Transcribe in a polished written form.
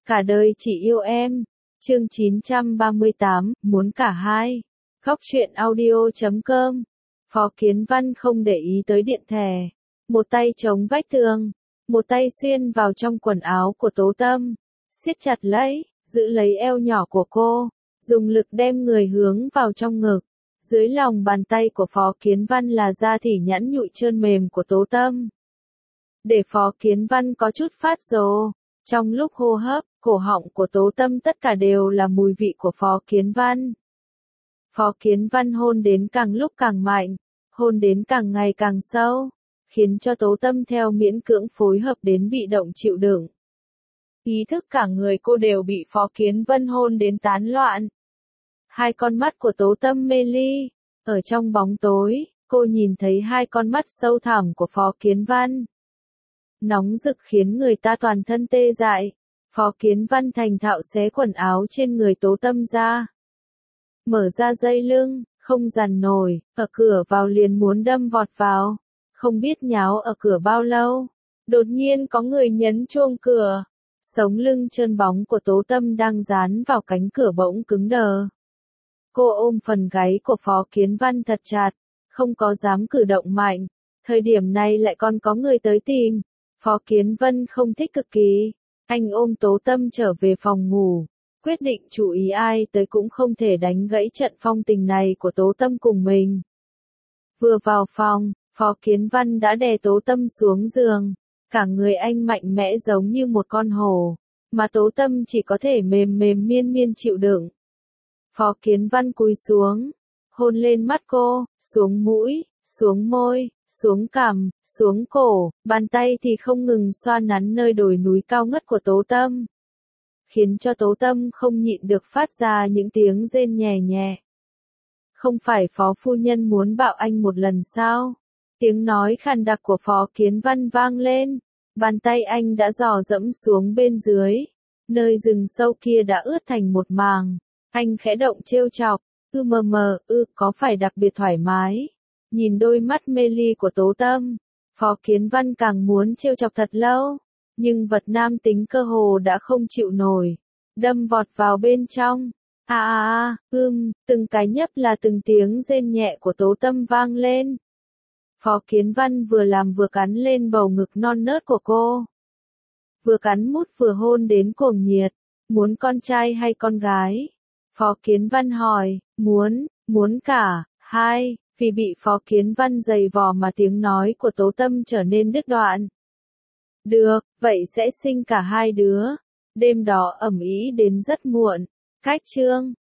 Cả đời chỉ yêu em. Chương 938, muốn cả hai. Góc truyện audio.com. Phó Kiến Văn không để ý tới điện thẻ. Một tay chống vách tường, một tay xuyên vào trong quần áo của Tố Tâm, siết chặt lấy, giữ lấy eo nhỏ của cô, dùng lực đem người hướng vào trong ngực. Dưới lòng bàn tay của Phó Kiến Văn là da thịt nhẵn nhụi trơn mềm của Tố Tâm. Để Phó Kiến Văn có chút phát rồ. Trong lúc hô hấp, cổ họng của Tố Tâm tất cả đều là mùi vị của Phó Kiến Văn. Phó Kiến Văn hôn đến càng lúc càng mạnh, hôn đến càng ngày càng sâu, khiến cho Tố Tâm theo miễn cưỡng phối hợp đến bị động chịu đựng. Ý thức cả người cô đều bị Phó Kiến Văn hôn đến tán loạn. Hai con mắt của Tố Tâm mê ly, ở trong bóng tối, cô nhìn thấy hai con mắt sâu thẳm của Phó Kiến Văn. Nóng rực khiến người ta toàn thân tê dại. Phó Kiến Văn thành thạo xé quần áo trên người Tố Tâm ra. Mở ra dây lưng, không dằn nổi, ở cửa vào liền muốn đâm vọt vào. Không biết nháo ở cửa bao lâu. Đột nhiên có người nhấn chuông cửa. Sống lưng trơn bóng của Tố Tâm đang dán vào cánh cửa bỗng cứng đờ. Cô ôm phần gáy của Phó Kiến Văn thật chặt, không có dám cử động mạnh. Thời điểm này lại còn có người tới tìm. Phó Kiến Văn không thích cực kỳ. Anh ôm Tố Tâm trở về phòng ngủ, quyết định chú ý ai tới cũng không thể đánh gãy trận phong tình này của Tố Tâm cùng mình. Vừa vào phòng, Phó Kiến Văn đã đè Tố Tâm xuống giường, cả người anh mạnh mẽ giống như một con hổ, mà Tố Tâm chỉ có thể mềm mềm miên miên chịu đựng. Phó Kiến Văn cúi xuống, hôn lên mắt cô, xuống mũi, xuống môi, xuống cằm, xuống cổ, bàn tay thì không ngừng xoa nắn nơi đồi núi cao ngất của Tố Tâm. Khiến cho Tố Tâm không nhịn được phát ra những tiếng rên nhẹ nhẹ. Không phải Phó phu nhân muốn bạo anh một lần sao? Tiếng nói khàn đặc của Phó Kiến Văn vang lên, bàn tay anh đã dò dẫm xuống bên dưới, nơi rừng sâu kia đã ướt thành một màng. Anh khẽ động trêu chọc, có phải đặc biệt thoải mái? Nhìn đôi mắt mê ly của Tố Tâm, Phó Kiến Văn càng muốn trêu chọc thật lâu, nhưng vật nam tính cơ hồ đã không chịu nổi, đâm vọt vào bên trong. Từng cái nhấp là từng tiếng rên nhẹ của Tố Tâm vang lên. Phó Kiến Văn vừa làm vừa cắn lên bầu ngực non nớt của cô. Vừa cắn mút vừa hôn đến cuồng nhiệt, muốn con trai hay con gái? Phó Kiến Văn hỏi, muốn cả hai. Vì bị Phó Kiến Văn giày vò mà tiếng nói của Tố Tâm trở nên đứt đoạn. Được, vậy sẽ sinh cả hai đứa. Đêm đó ầm ĩ đến rất muộn. Cách chương